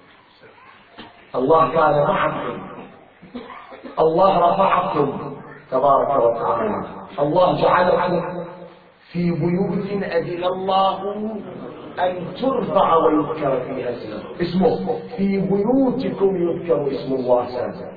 الله كان معكم، الله رفعكم تبارك وتعالى. الله جعلكم في بيوت أذن الله أن ترفع ويذكر فيها اسمه. في بيوتكم يذكر اسم الله سادة.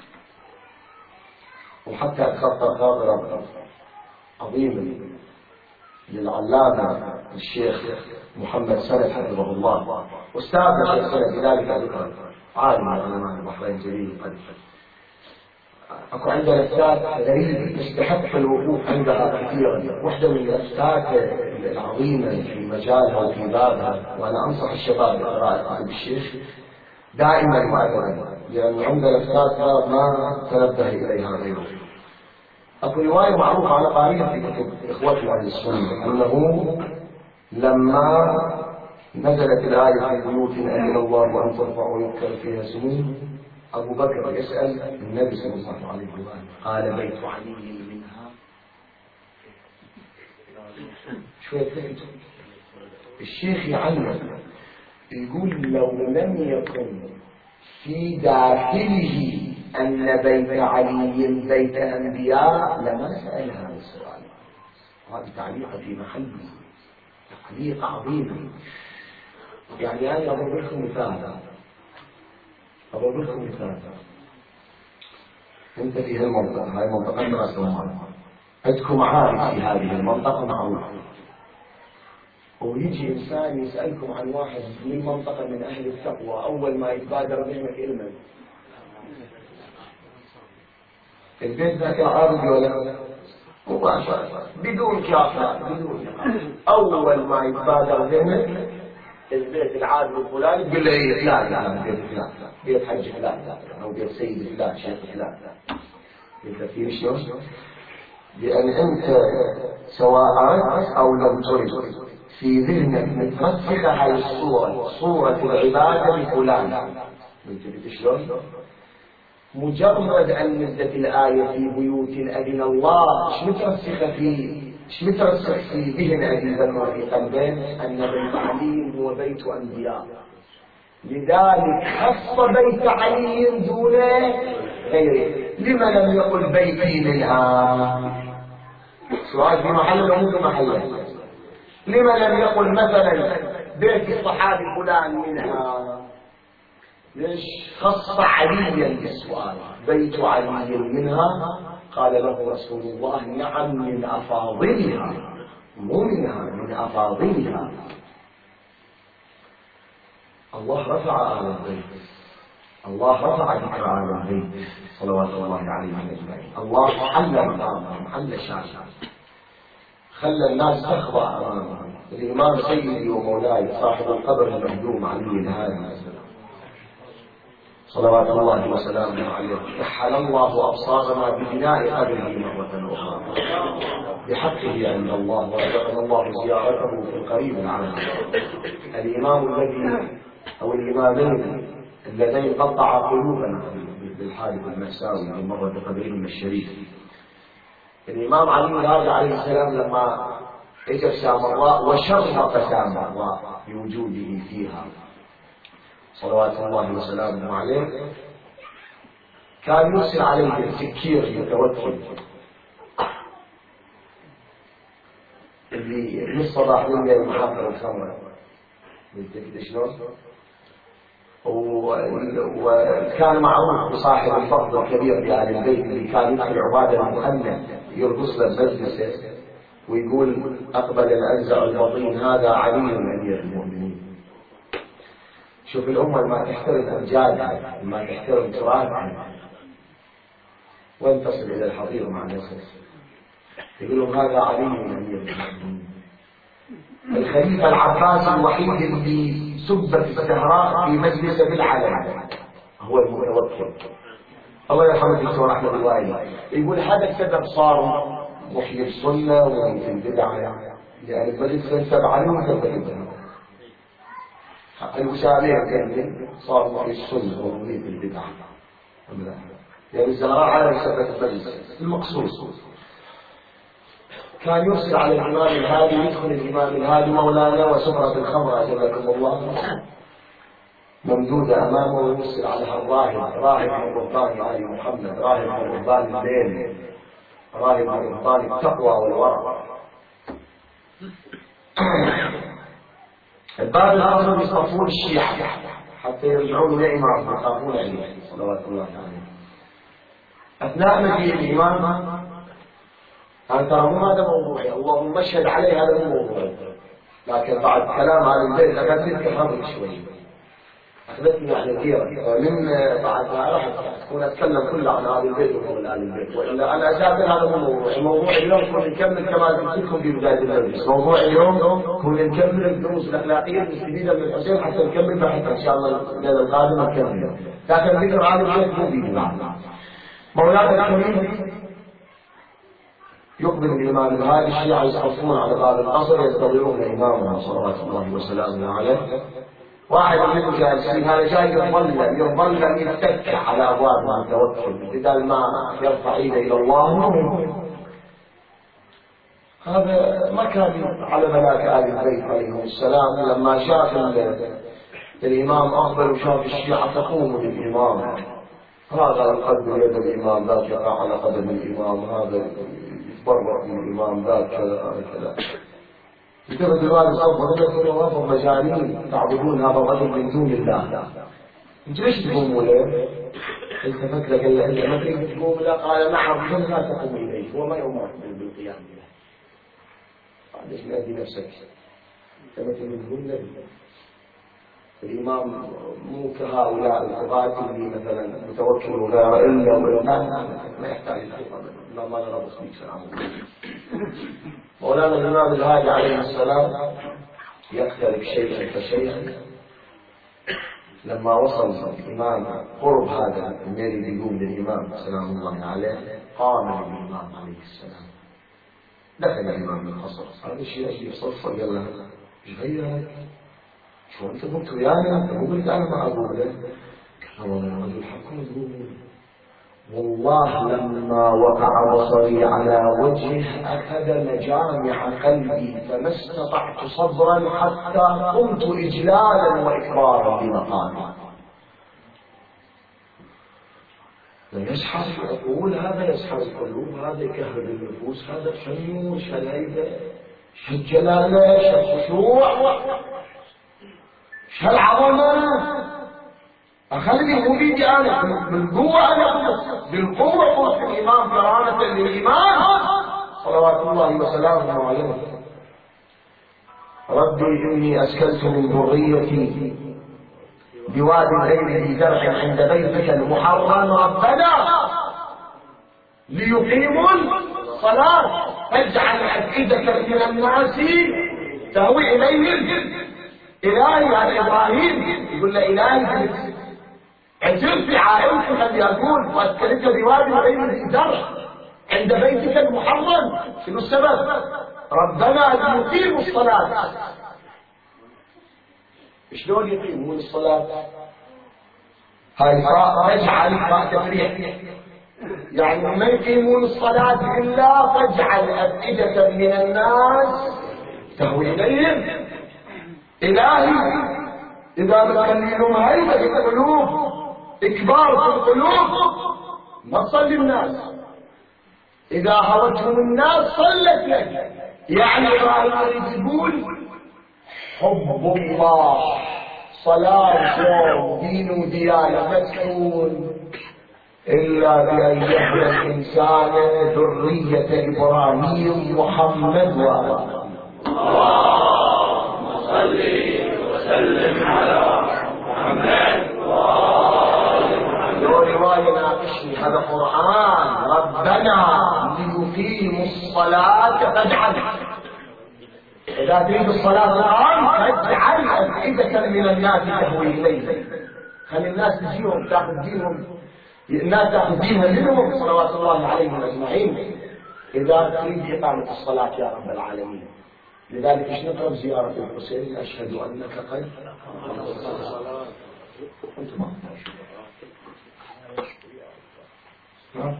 وحتى أتخطى خاطر عظيم للعلامة الشيخ محمد سند حفظه الله، أستاذ الشيخ سند بذلك ذكر عالم من علماء البحرين جليل. قد أكو عندنا أستاذ غريب تستحق الوقوف عندها كثيرا، واحدة من الأستاذ العظيمة في مجالها وفي بابها، وأنا أنصح الشباب بقراءة كتب الشيخ دائما وأبدا، لأن عندنا أستاذ ما تنبه إليها غيره. أكو رواية معروفة أنا قارئها في كتب إخوتنا أهل السنة أنه لما نزلت الآية في بيوت أذن الله أن ترفع ويذكر فيها اسمه، أبو بكر يسأل النبي صلى الله عليه وسلم قال بيت علي منها. شوية فهمت الشيخ يعلم يقول لو لم يكن في داخله أن بيت علي بيت أنبياء لما سأل هذا السؤال. هذه تعليقة في محله، تعليق عظيم. يعني أنا أضرب لكم مثال. أنت في هالمنطقة، هاي منطقة رأس المال، عندكم عارف في هذه المنطقة معروف، ويجي إنسان يسألكم عن واحد من منطقة من أهل التقوى، أول ما يتبادر ذهنك علما البيت ذاك عارضي ولا مباشرة بدون كافة بدون أول ما يتبادر ذهنك البيت العادي الفلاني تقول له إيه لا بيت فلان، بيت حج فلان، أو بيت سيد فلان، شيخ فلان. أنت في شلون؟ لأن أنت سواء أردت أو لم ترد في ذهنك مترسخة هاي الصورة، صورة العبادة لفلان. أنت شلون؟ مجرد أن نزلت الآية في بيوت أذن الله، إيش مترسخ في ذهن أبي بكر في قلبين أن بيت علي هو بيت أنبياء. لذلك خص بيت علي دون غيره. لما لم يقل بيتي منها؟ سؤال في محل ومو في محله. لما لم يقل مثلا بيت الصحابي فلان منها؟ ليش خص عليا بالسؤال بيت علي منها؟ قال له رسول الله نعم من أفاضلها، مو منها، من أفاضلها. الله رفع آل البيت، الله رفع ذكر آل البيت صلوات الله عليهم أجمعين. الله حل مقامهم، حل شاشة، خلى الناس تخضع أمامهم. الإمام سيدي ومولاي صاحب القبر المهدوم علي الهادي صلوات الله وسلامه عليه كحل الله أبصارنا ببناء قبره مرة أخرى بحقه عند الله، ورزقنا الله زيارته في القريب العاجل. الإمام الذي أو الإمامين اللذين قطعا قلوبنا بالحادث المأساوي من مر بقبرهم الشريف، الإمام علي الهادي عليه السلام لما اجى سامراء وشرق سامراء بوجوده فيها صلوات الله وسلامه عليه، كان يرسل عليه السكير يتوكل اللي من الصباح للليل محضر الخمر قلت شلون؟ وكان معروف بصاحب الفضل الكبير بآل البيت اللي كان يدخل عبادة المخنث يرقص له بمجلسه ويقول أقبل الأنزع البطين هذا علي أمير المؤمنين. شوف الأمة ما تحترم أمجادها ما تحترم تراثها وين تصل إلى الحضيض مع الناس يقولون هذا علي أمير المؤمنين. الخليفة العباسي الوحيد اللي سبت الزهراء في مجلسه بالعلن هو المتوكل الله يرحمه الدكتور أحمد الوائلي يقول هذا السبب صار محيي السنة ومحيي البدع يعني المجلس ينسب عليه ويثبت البدع الوسامية كان صار محيي السنة ومحيي البدع يعني الزهراء على ثبت المجلس المقصود كان يرسل على الإمام الهادي يدخل الإمام الهادي مولانا وسفرة الخمر أجلكم الله ممدودة أمامه ويرسل عليها راهب من رهبان آل محمد راهب من رهبان الليل راهب من رهبان التقوى والورع. الباب الآخر يصطفون الشيعة حتى يرجعون لإمام يخافون عليه صلوات الله عليه. أثناء مجيء الإمام أنا ترى مو هذا موضوعي اللهم اشهد عليه هذا الموضوع لكن بعد كلام هذا البيت أخذت كفرت شوي أخذتني عن الغيرة من بعدها راح تكون أتكلم كله عن هذا البيت وقبل هذا البيت وإلا أنا أسافر هذا مو موضوعي. موضوع اليوم كنا نكمل كما قلت لكم في بداية المجلس موضوع اليوم كنا نكمل الدروس الأخلاقية المستفيدة من الحسين حتى نكمل بحثا إن شاء الله الليلة القادمة نكمل لكن ذكر هذا البيت مو بيجي بعد. مولانا الكريم يقبل الإمام الهادي الشيعة يصحفون على باب القصر يستضيفون إمامهم صلوات الله وسلامه عليه. واحد منهم جالسين هذا جاي يظل يتكى على أبواب المتوكل بدل ما يرفع إيده إلى الله هذا ما كان على ملاك آل البيت عليهم السلام. لما شاف الإمام أقبل وشاف الشيعة تقوم بالإمام هذا يقدم يد الإمام ذاك يقع على قدم الإمام هذا يتبرع من الإمام ذاك كذا يتبع الوالد صفا يقول وافق مجانين تعبدون هذا الرجل من دون الله انت ليش تقوموا له؟ التفت لك انت ما تريد تقوم له قال نعم ثم لا تقوم اليه هو ما يؤمرك بالقيام به ليش نادي نفسك كما تقول له الإمام مو كهؤلاء القضاة اللي مثلا متوكل وغير إلا ولا ما يحتاج إلا ما نرى بصميك سلام. مولانا الإمام الهادي عليه السلام يختلف شيئا فشيئا. لما وصل الإمام قرب هذا الليل يقوم للإمام سلام الله عليه قام الإمام عليه السلام دخل الإمام القصر هذا الشيء يجي صفر قال له ايش غيرك؟ شو انت قلت ويانا انت مو قلت انا ما اقول له قال والله رجل حكم تقول والله لما وقع بصري على وجهه اخذ مجامع قلبي فما استطعت صبرا حتى قمت اجلالا واكبارا بمقامي. يسحر العقول هذا يسحر القلوب هذا يكهرب النفوس هذا شنو شلايده شالجلاله شالخشوع شالعظمه اخلي مو بيدي انا بالقوه انا بالقوه قوه الامام كرامه للامام صلوات الله وسلامه عليه. ربي اني اسكنت من ذريتي بواد غير ذي زرع عند بيتك المحرم ربنا ليقيموا الصلاة فاجعل أفئدة من الناس تهوي إليهم. إلهي يا إبراهيم يقول له إلهي اعترف في عائلتك الذي أقول وأسكنك بواد غير ذي زرع عند بيتك المحرم. شنو السبب؟ ربنا ليقيموا الصلاة. شلون يقيمون الصلاة؟ هاي فاجعل تفريح يعني ما يقيمون الصلاة إلا فاجعل أفئدة من الناس تهوي إليهم. إلهي إذا مكنينهم هيبة في القلوب إكبار في القلوب ما تصلي الناس إذا هوتهم الناس صلت لك يعني ما يريد يقول حب الله صلاة صوم دين وديانة ما تكون إلا بأن يحيى الإنسان ذرية إبراهيم محمد وآله. اللهم صل وسلم على محمد وآل محمد. لو رواية ناقشني هذا قرآن ربنا ليقيموا الصلاة فاجعل، إذا تريد الصلاة الآن فاجعل أفئدة من الناس تهوي إليه، خلي الناس تجيهم تأخذ دينهم، الناس تأخذ دينهم منهم صلوات الله عليهم أجمعين إذا تريد إقامة الصلاة يا رب العالمين. لذلك ايش نقرأ زيارة الحسين أشهد أنك قد أنت ما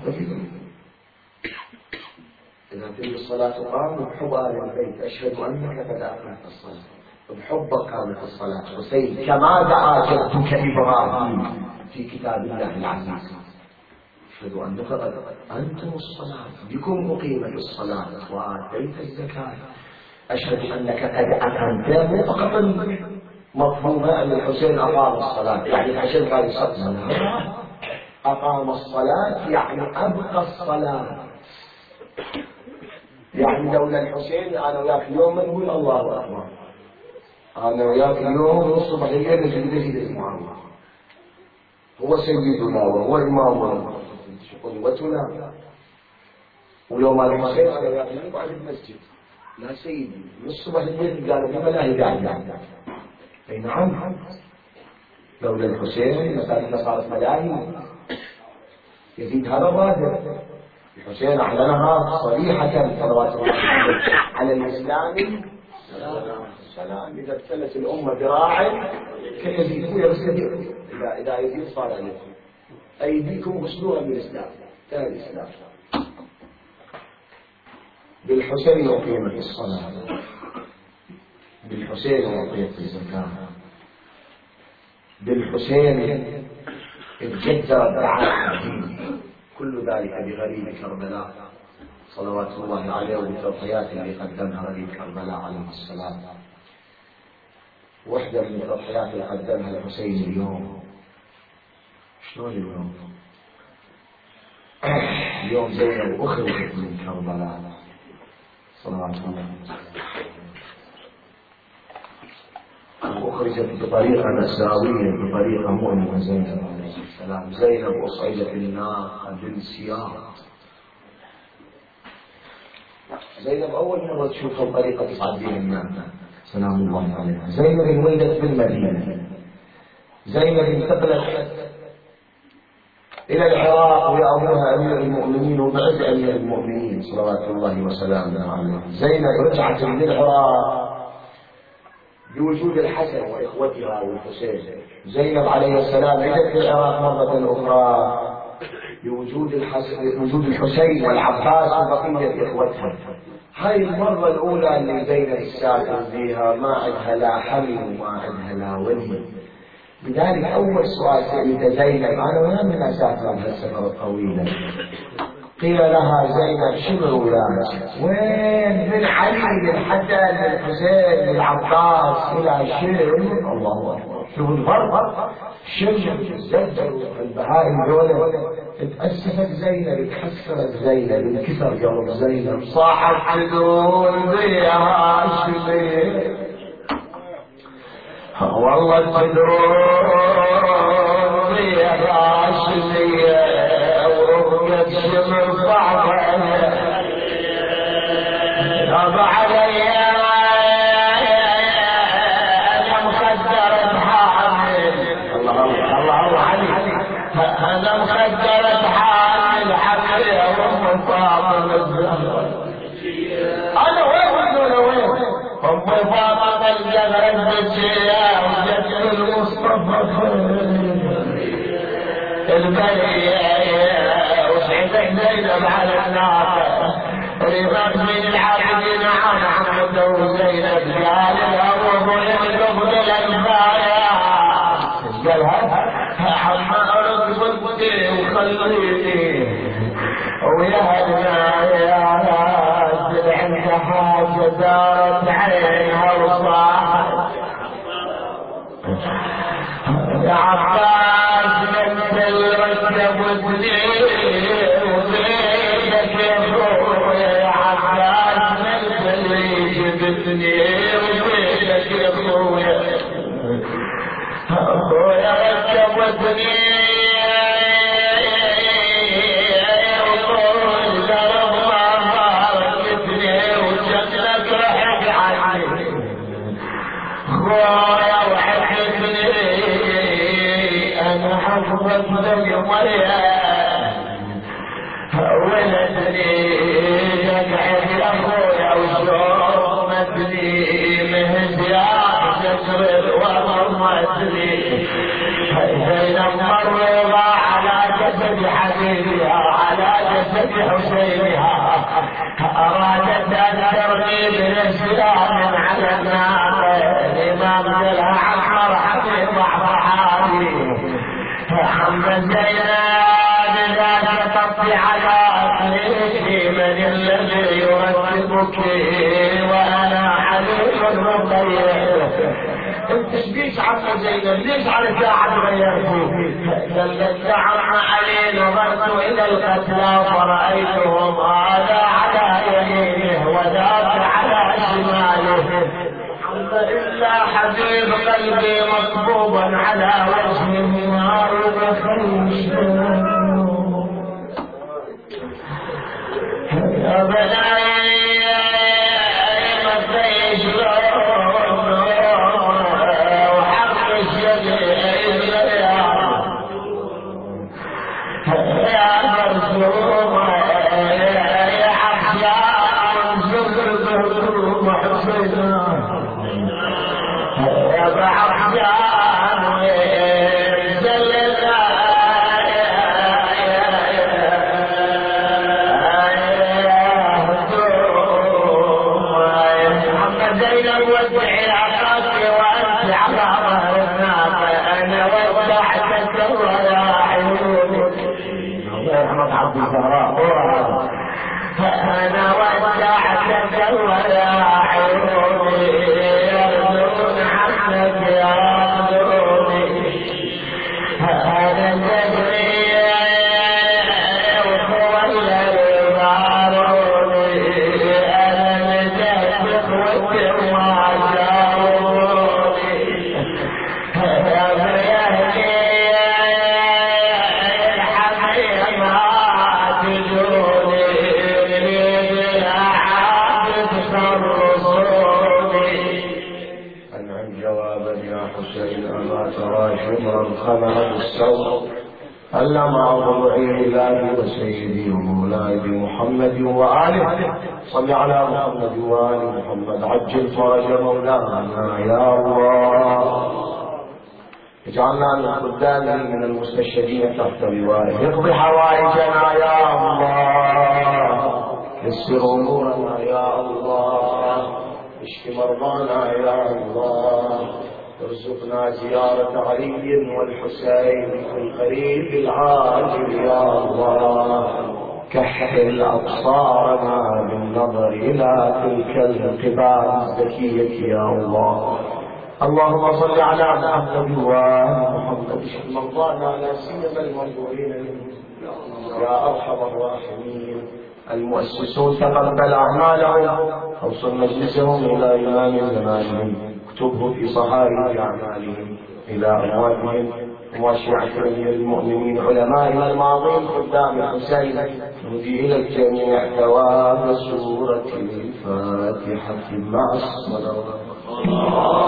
إذا تريد الصلاة قام بحب آل البيت أشهد أنك قد أقمت الصلاة، بحبك قامت الصلاة حسين كما دعا جدك إبراهيم في كتاب الله العزيز. أشهد أنك قد أنتم الصلاة بكم أقيمت الصلاة وآتيت الزكاة. أشهد أنك قد أقمت مو فقط مفهومة أن الحسين أقام الصلاة يعني الحسين قال يصلي، أقام الصلاة يعني أبقى الصلاة. يعني لولا الحسين أنا وياك اليوم نقول الله أكبر، أنا وياك اليوم الصبح الليل نجد اسمع الله، هو سيدنا وهو إمامنا قدوتنا. ويوم الحسين أنا وياك نقعد المسجد لا سيدي من الصبح الليل قال لي ملاهي قاعد. أي نعم، لولا الحسين مساجدنا صارت ملاهي. يزيد هذا ظاهر، الحسين أعلنها صريحة صلوات الله على الإسلام سلام. إذا ابتلت الأمة ذراعا كيزيد هو يستدير، إذا يزيد صار عليكم أيديكم غسلوها بالإسلام. كان الإسلام بالحسين أقيمت الصلاة، بالحسين أعطيت الزكاة، بالحسين اتجدر الدعاء الدين. كل ذلك بغريب كربلاء صلوات الله عليه وبالتضحيات اللي قدمها غريب كربلاء عليه السلام. واحدة من التضحيات اللي قدمها الحسين اليوم، شلون اليوم؟ اليوم زينب أخرجت من كربلاء صلوات الله وأخرجت بطريقة مأساوية، بطريقة مؤلمة. زينب عليه السلام، زينب أصعدت الناقة بالسياط. زينب أول مرة تشوف الطريقة تصعد بها الناقة سلام الله عليها. زينب انولدت بالمدينة، زينب انتقلت إلى العراق ويا أبوها أمير المؤمنين وبعد أمير المؤمنين صلوات الله وسلامه عليه. زينب رجعت من العراق بوجود الحسن وإخوتها والحسين. زينب عليه السلام عادت العراق مرة أخرى بوجود الحسين والعباس وبقية إخوتها. هاي المرة الأولى اللي زينب السافر فيها ما عندها لا حمل وما عندها لا ولي. لذلك أول سؤال سألت زينب أنا وين من أسافر هالسفر الطويلة؟ قيل لها زينب شنو أولادك؟ وين؟ من علي للحسن للحسين للعباس إلى شم. الله أكبر، شوف الفرق، شم الزبدة البهائم دولة. اتأسفت زينب، اتحسرت زينب، انكسر قلب زينب، صاحت تدون بيها الشبيه والله تدون بيها الشبيه ورقت شمر صعبة غاب علي أنا مخدرة حامل. الله علي، أنا مخدرة حامل حقي يا أم فاطمة الزهراء. أنا وين أم فاطمة الزهراء البشية وجدت المصطفى البرية وسعدت زينب على الناقة رضاك من العابدين عن عمده وزينب قال الأرض يملك الأنبايا قالها عما أرد صدقي وخليني ويا هدنا يا ناس عند الموت دارت عينها وصاحت يا عباس مثل ركبتني وبيدك يا خويا يا عباس مثل جبتني وبيدك يا خويا خويا ركبتني وطول درب ما ركبتني وشكلك رحت عني خويا وحكتني انا حفظت لك مريم ولدني دقعت يا خويا وشومتني مهديات تشرب ومرمتني زينب مرضى على جسد حبيبها على جسد حسينها ارادت ان ترمي بالاسلام على النار الامام لها عمر حبيب صحابي محمد زينب لا تقطع على طريقي من الذي يرتبك وانا حبيب مغير انت ايش عم زينب ليش على ساعة غيرتي دلت عم علي نظرت الى القتلى فرأيتهم هذا على يمينه وذاك على شماله إلا حبيب قلبي مصبوبا على وجه النار وخيش يا بني ما فيش وحق الشبيب يا مرسوم يا عبدان زرزر محسنا يا بعبدان زلنا محمد زينب ودعي عقاك وانت على ظهر الناقه انا ودعتك ويا عيوني الله يرحمك عبد الزهراء انا ودعتك ويا عيوني عنك يا عبدوني هذا الذي وتولى المعروني انا نجحت اخوتي وعجاروني يا بيهدي الحميم عاتجوني بلا عابد خرصوني حسين أما ترى شمرا خمر السوء ألا مع ضلوعي إلهي وسيدي ومولاي بمحمد وآله صل على محمد وآل محمد عجل فرج مولانا يا الله اجعلنا من خدامه من المستشهدين تحت لوائه اقض حوائجنا يا الله يسر أمورنا يا الله اشف مرضانا يا الله ارزقنا زيارة علي والحسين في القريب العاجل يا الله كحل أبصارنا بالنظر إلى تلك القباب الزكية يا الله اللهم صل على محمد ومحمد اشف مرضانا لا سيما المنظورين منه يا أرحم الراحمين المؤسسون تقبل أعمالهم أوصل مجلسهم إلى إمام زمانهم اكتبه في صحائف أعمالهم إلى أمواتهم وشيعة المؤمنين علمائنا الماضين خدام الحسين نهدي إلى الجميع ثواب سورة الفاتحة مع الصلوات